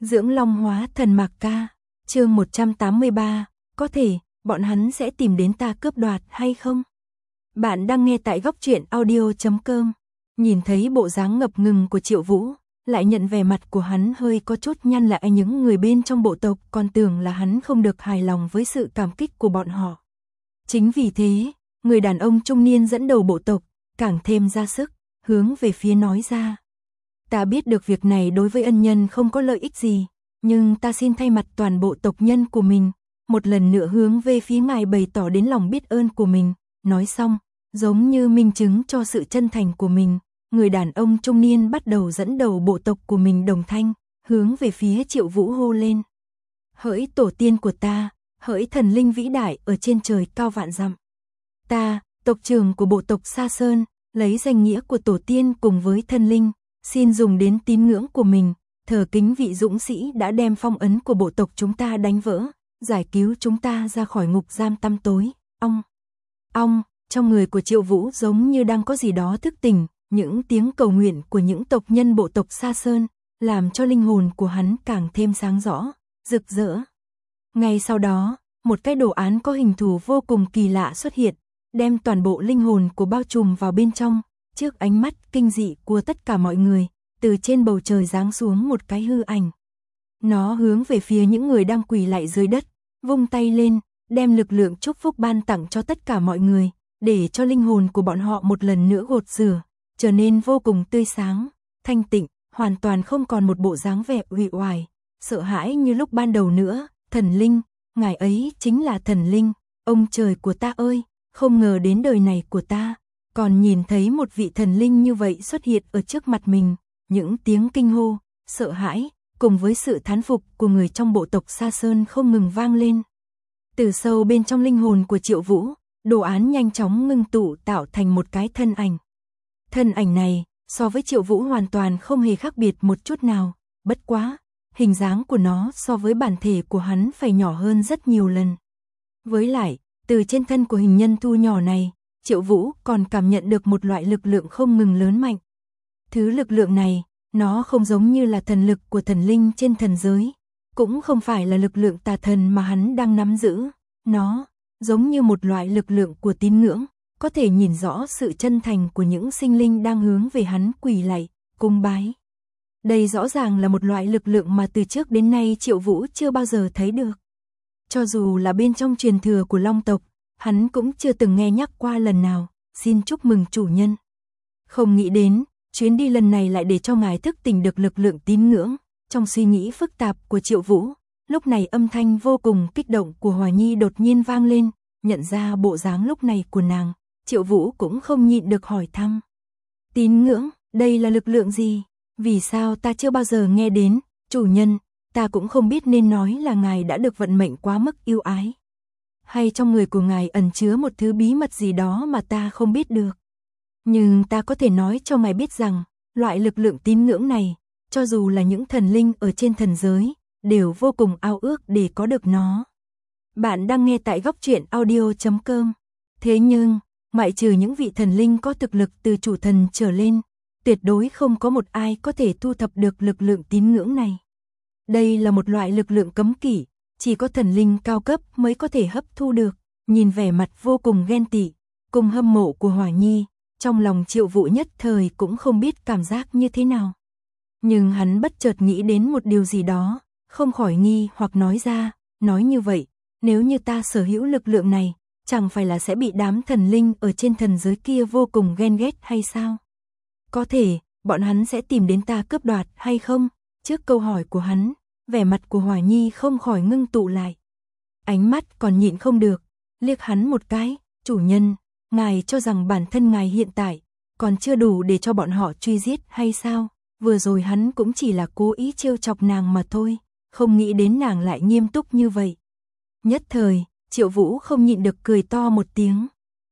Dưỡng Long hóa thần Mạc Ca, chương 183, có thể, bọn hắn sẽ tìm đến ta cướp đoạt hay không? Bạn đang nghe tại góc truyện audio.com, nhìn thấy bộ dáng ngập ngừng của Triệu Vũ, lại nhận vẻ mặt của hắn hơi có chút nhăn lại, những người bên trong bộ tộc còn tưởng là hắn không được hài lòng với sự cảm kích của bọn họ. Chính vì thế, người đàn ông trung niên dẫn đầu bộ tộc, càng thêm ra sức, hướng về phía nói ra. Ta biết được việc này đối với ân nhân không có lợi ích gì, nhưng ta xin thay mặt toàn bộ tộc nhân của mình, một lần nữa hướng về phía ngài bày tỏ đến lòng biết ơn của mình. Nói xong, giống như minh chứng cho sự chân thành của mình, người đàn ông trung niên bắt đầu dẫn đầu bộ tộc của mình đồng thanh, hướng về phía Triệu Vũ hô lên. Hỡi tổ tiên của ta, hỡi thần linh vĩ đại ở trên trời cao vạn dặm. Ta, tộc trưởng của bộ tộc Sa Sơn, lấy danh nghĩa của tổ tiên cùng với thân linh, xin dùng đến tín ngưỡng của mình, thờ kính vị dũng sĩ đã đem phong ấn của bộ tộc chúng ta đánh vỡ, giải cứu chúng ta ra khỏi ngục giam tăm tối. Ong, trong người của Triệu Vũ giống như đang có gì đó thức tỉnh, những tiếng cầu nguyện của những tộc nhân bộ tộc Sa Sơn, làm cho linh hồn của hắn càng thêm sáng rõ, rực rỡ. Ngay sau đó, một cái đồ án có hình thù vô cùng kỳ lạ xuất hiện, đem toàn bộ linh hồn của bao trùm vào bên trong, trước ánh mắt kinh dị của tất cả mọi người, từ trên bầu trời giáng xuống một cái hư ảnh. Nó hướng về phía những người đang quỳ lạy dưới đất, vung tay lên, đem lực lượng chúc phúc ban tặng cho tất cả mọi người, để cho linh hồn của bọn họ một lần nữa gột rửa, trở nên vô cùng tươi sáng, thanh tịnh, hoàn toàn không còn một bộ dáng vẻ uể oải, sợ hãi như lúc ban đầu nữa. Thần linh, ngài ấy chính là thần linh, ông trời của ta ơi, không ngờ đến đời này của ta, còn nhìn thấy một vị thần linh như vậy xuất hiện ở trước mặt mình. Những tiếng kinh hô, sợ hãi, cùng với sự thán phục của người trong bộ tộc Sa Sơn không ngừng vang lên. Từ sâu bên trong linh hồn của Triệu Vũ, đồ án nhanh chóng ngưng tụ tạo thành một cái thân ảnh. Thân ảnh này, so với Triệu Vũ hoàn toàn không hề khác biệt một chút nào, bất quá, hình dáng của nó so với bản thể của hắn phải nhỏ hơn rất nhiều lần. Với lại, từ trên thân của hình nhân thu nhỏ này, Triệu Vũ còn cảm nhận được một loại lực lượng không ngừng lớn mạnh. Thứ lực lượng này, nó không giống như là thần lực của thần linh trên thần giới, cũng không phải là lực lượng tà thần mà hắn đang nắm giữ, nó giống như một loại lực lượng của tín ngưỡng, có thể nhìn rõ sự chân thành của những sinh linh đang hướng về hắn quỳ lạy, cung bái. Đây rõ ràng là một loại lực lượng mà từ trước đến nay Triệu Vũ chưa bao giờ thấy được. Cho dù là bên trong truyền thừa của Long tộc, hắn cũng chưa từng nghe nhắc qua lần nào, xin chúc mừng chủ nhân. Không nghĩ đến, chuyến đi lần này lại để cho ngài thức tỉnh được lực lượng tín ngưỡng. Trong suy nghĩ phức tạp của Triệu Vũ, lúc này âm thanh vô cùng kích động của Hòa Nhi đột nhiên vang lên, nhận ra bộ dáng lúc này của nàng, Triệu Vũ cũng không nhịn được hỏi thăm. Tín ngưỡng, đây là lực lượng gì? Vì sao ta chưa bao giờ nghe đến, chủ nhân, ta cũng không biết nên nói là ngài đã được vận mệnh quá mức yêu ái. Hay trong người của ngài ẩn chứa một thứ bí mật gì đó mà ta không biết được. Nhưng ta có thể nói cho ngài biết rằng, loại lực lượng tín ngưỡng này, cho dù là những thần linh ở trên thần giới, đều vô cùng ao ước để có được nó. Bạn đang nghe tại góc truyện audio.com. Thế nhưng, ngoại trừ những vị thần linh có thực lực từ chủ thần trở lên, tuyệt đối không có một ai có thể thu thập được lực lượng tín ngưỡng này. Đây là một loại lực lượng cấm kỵ, chỉ có thần linh cao cấp mới có thể hấp thu được. Nhìn vẻ mặt vô cùng ghen tị, cùng hâm mộ của Hỏa Nhi, trong lòng Triệu Vũ nhất thời cũng không biết cảm giác như thế nào. Nhưng hắn bất chợt nghĩ đến một điều gì đó, không khỏi nghi hoặc nói ra, nói như vậy, nếu như ta sở hữu lực lượng này, chẳng phải là sẽ bị đám thần linh ở trên thần giới kia vô cùng ghen ghét hay sao? Có thể, bọn hắn sẽ tìm đến ta cướp đoạt hay không? Trước câu hỏi của hắn, vẻ mặt của Hỏa Nhi không khỏi ngưng tụ lại. Ánh mắt còn nhịn không được, liếc hắn một cái, chủ nhân, ngài cho rằng bản thân ngài hiện tại, còn chưa đủ để cho bọn họ truy giết hay sao? Vừa rồi hắn cũng chỉ là cố ý trêu chọc nàng mà thôi, không nghĩ đến nàng lại nghiêm túc như vậy. Nhất thời, Triệu Vũ không nhịn được cười to một tiếng.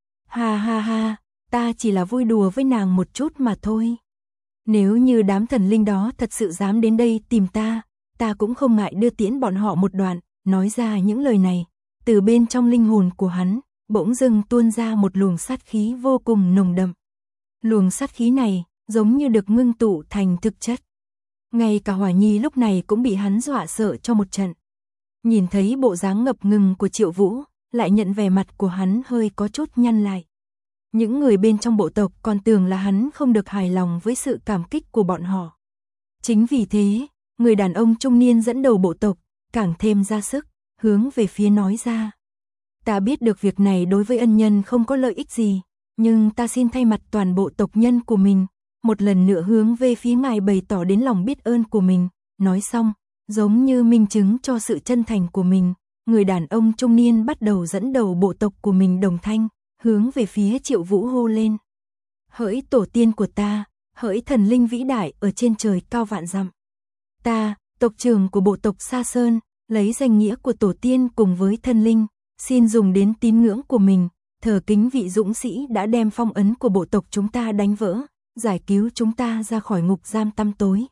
Ha ha ha, ta chỉ là vui đùa với nàng một chút mà thôi. Nếu như đám thần linh đó thật sự dám đến đây tìm ta, ta cũng không ngại đưa tiễn bọn họ một đoạn. Nói ra những lời này, từ bên trong linh hồn của hắn, bỗng dưng tuôn ra một luồng sát khí vô cùng nồng đậm. Luồng sát khí này, giống như được ngưng tụ thành thực chất. Ngay cả Hỏa Nhi lúc này cũng bị hắn dọa sợ cho một trận. Nhìn thấy bộ dáng ngập ngừng của Triệu Vũ, lại nhận vẻ mặt của hắn hơi có chút nhăn lại. Những người bên trong bộ tộc còn tưởng là hắn không được hài lòng với sự cảm kích của bọn họ. Chính vì thế, người đàn ông trung niên dẫn đầu bộ tộc, càng thêm ra sức, hướng về phía nói ra. Ta biết được việc này đối với ân nhân không có lợi ích gì, nhưng ta xin thay mặt toàn bộ tộc nhân của mình, một lần nữa hướng về phía ngài bày tỏ đến lòng biết ơn của mình. Nói xong, giống như minh chứng cho sự chân thành của mình, người đàn ông trung niên bắt đầu dẫn đầu bộ tộc của mình đồng thanh, hướng về phía Triệu Vũ hô lên. Hỡi tổ tiên của ta, hỡi thần linh vĩ đại ở trên trời cao vạn dặm. Ta, tộc trưởng của bộ tộc Sa Sơn, lấy danh nghĩa của tổ tiên cùng với thân linh, xin dùng đến tín ngưỡng của mình, thờ kính vị dũng sĩ đã đem phong ấn của bộ tộc chúng ta đánh vỡ, giải cứu chúng ta ra khỏi ngục giam tăm tối.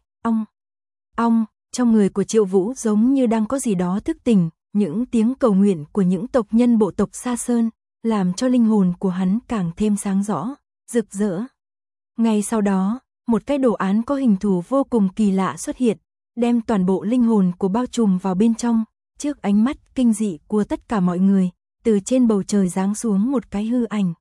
Ong, trong người của Triệu Vũ giống như đang có gì đó thức tỉnh, những tiếng cầu nguyện của những tộc nhân bộ tộc Sa Sơn, làm cho linh hồn của hắn càng thêm sáng rõ, rực rỡ. Ngay sau đó, một cái đồ án có hình thù vô cùng kỳ lạ xuất hiện, đem toàn bộ linh hồn của bao trùm vào bên trong, trước ánh mắt kinh dị của tất cả mọi người, từ trên bầu trời giáng xuống một cái hư ảnh.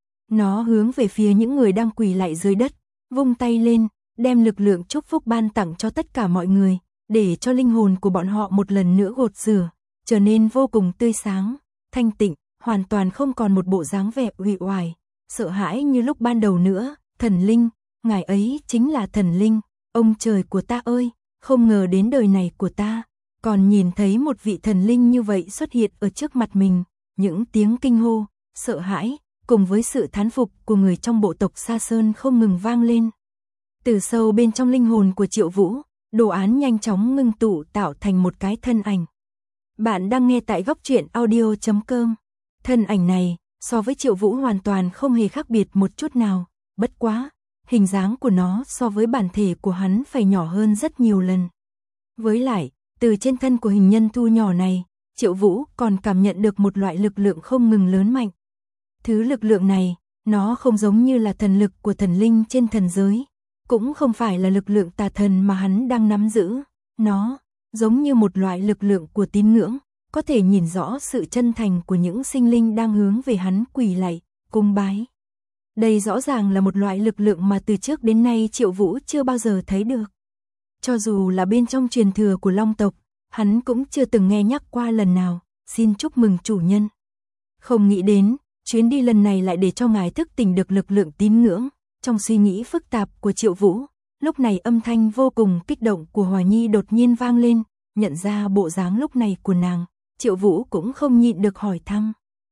Nó hướng về phía những người đang quỳ lạy dưới đất, vung tay lên, đem lực lượng chúc phúc ban tặng cho tất cả mọi người, để cho linh hồn của bọn họ một lần nữa gột rửa, trở nên vô cùng tươi sáng, thanh tịnh, hoàn toàn không còn một bộ dáng vẻ uể oải, sợ hãi như lúc ban đầu nữa. Thần linh, ngài ấy chính là thần linh, ông trời của ta ơi, không ngờ đến đời này của ta, còn nhìn thấy một vị thần linh như vậy xuất hiện ở trước mặt mình. Những tiếng kinh hô, sợ hãi, cùng với sự thán phục của người trong bộ tộc Sa Sơn không ngừng vang lên. Từ sâu bên trong linh hồn của Triệu Vũ, đồ án nhanh chóng ngưng tụ tạo thành một cái thân ảnh. Bạn đang nghe tại góc truyện audio.com. Thân ảnh này, so với Triệu Vũ hoàn toàn không hề khác biệt một chút nào, bất quá, hình dáng của nó so với bản thể của hắn phải nhỏ hơn rất nhiều lần. Với lại, từ trên thân của hình nhân thu nhỏ này, Triệu Vũ còn cảm nhận được một loại lực lượng không ngừng lớn mạnh. Thứ lực lượng này, nó không giống như là thần lực của thần linh trên thần giới, cũng không phải là lực lượng tà thần mà hắn đang nắm giữ, nó giống như một loại lực lượng của tín ngưỡng, có thể nhìn rõ sự chân thành của những sinh linh đang hướng về hắn quỳ lạy, cung bái. Đây rõ ràng là một loại lực lượng mà từ trước đến nay Triệu Vũ chưa bao giờ thấy được. Cho dù là bên trong truyền thừa của Long tộc, hắn cũng chưa từng nghe nhắc qua lần nào, xin chúc mừng chủ nhân. Không nghĩ đến, chuyến đi lần này lại để cho ngài thức tỉnh được lực lượng tín ngưỡng. Trong suy nghĩ phức tạp của Triệu Vũ, lúc này âm thanh vô cùng kích động của Hỏa Nhi đột nhiên vang lên, nhận ra bộ dáng lúc này của nàng, Triệu Vũ cũng không nhịn được hỏi thăm.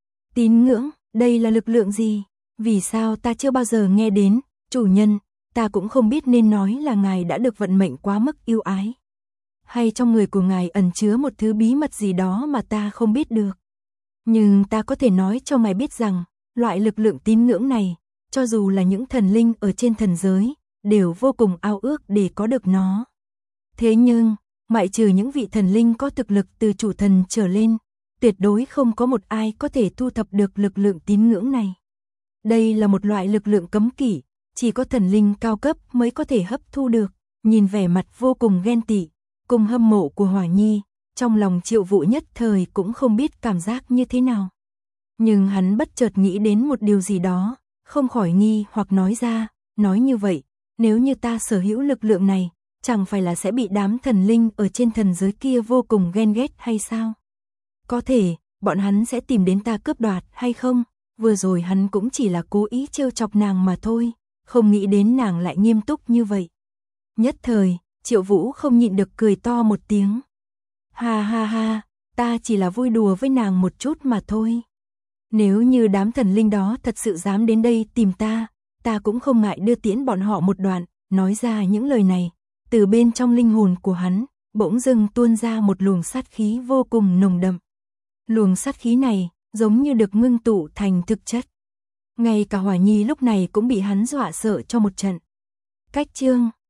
Tín ngưỡng, đây là lực lượng gì? Vì sao ta chưa bao giờ nghe đến, chủ nhân, ta cũng không biết nên nói là ngài đã được vận mệnh quá mức yêu ái. Hay trong người của ngài ẩn chứa một thứ bí mật gì đó mà ta không biết được. Nhưng ta có thể nói cho ngài biết rằng, loại lực lượng tín ngưỡng này, cho dù là những thần linh ở trên thần giới, đều vô cùng ao ước để có được nó. Thế nhưng, ngoại trừ những vị thần linh có thực lực từ chủ thần trở lên, tuyệt đối không có một ai có thể thu thập được lực lượng tín ngưỡng này. Đây là một loại lực lượng cấm kỵ, chỉ có thần linh cao cấp mới có thể hấp thu được. Nhìn vẻ mặt vô cùng ghen tị, cùng hâm mộ của Hỏa Nhi, trong lòng Triệu Vũ nhất thời cũng không biết cảm giác như thế nào. Nhưng hắn bất chợt nghĩ đến một điều gì đó, không khỏi nghi hoặc nói ra, nói như vậy, nếu như ta sở hữu lực lượng này, chẳng phải là sẽ bị đám thần linh ở trên thần giới kia vô cùng ghen ghét hay sao? Có thể, bọn hắn sẽ tìm đến ta cướp đoạt hay không? Vừa rồi hắn cũng chỉ là cố ý trêu chọc nàng mà thôi, không nghĩ đến nàng lại nghiêm túc như vậy. Nhất thời, Triệu Vũ không nhịn được cười to một tiếng. Ha ha ha, ta chỉ là vui đùa với nàng một chút mà thôi. Nếu như đám thần linh đó thật sự dám đến đây tìm ta, ta cũng không ngại đưa tiễn bọn họ một đoạn. Nói ra những lời này, từ bên trong linh hồn của hắn, bỗng dưng tuôn ra một luồng sát khí vô cùng nồng đậm. Luồng sát khí này, giống như được ngưng tụ thành thực chất. Ngay cả Hỏa Nhi lúc này cũng bị hắn dọa sợ cho một trận. Cách chương